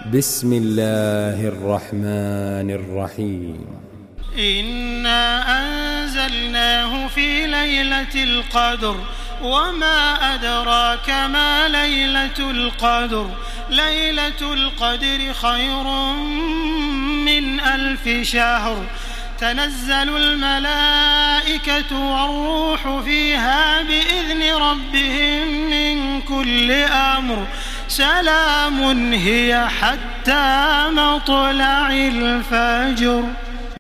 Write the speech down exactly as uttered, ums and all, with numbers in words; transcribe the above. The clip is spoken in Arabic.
بسم الله الرحمن الرحيم. إنا أنزلناه في ليلة القدر وما أدراك ما ليلة القدر ليلة القدر خير من ألف شهر تنزل الملائكة والروح فيها بإذن ربهم من كل أمر سلام هي حتى مطلع الفجر.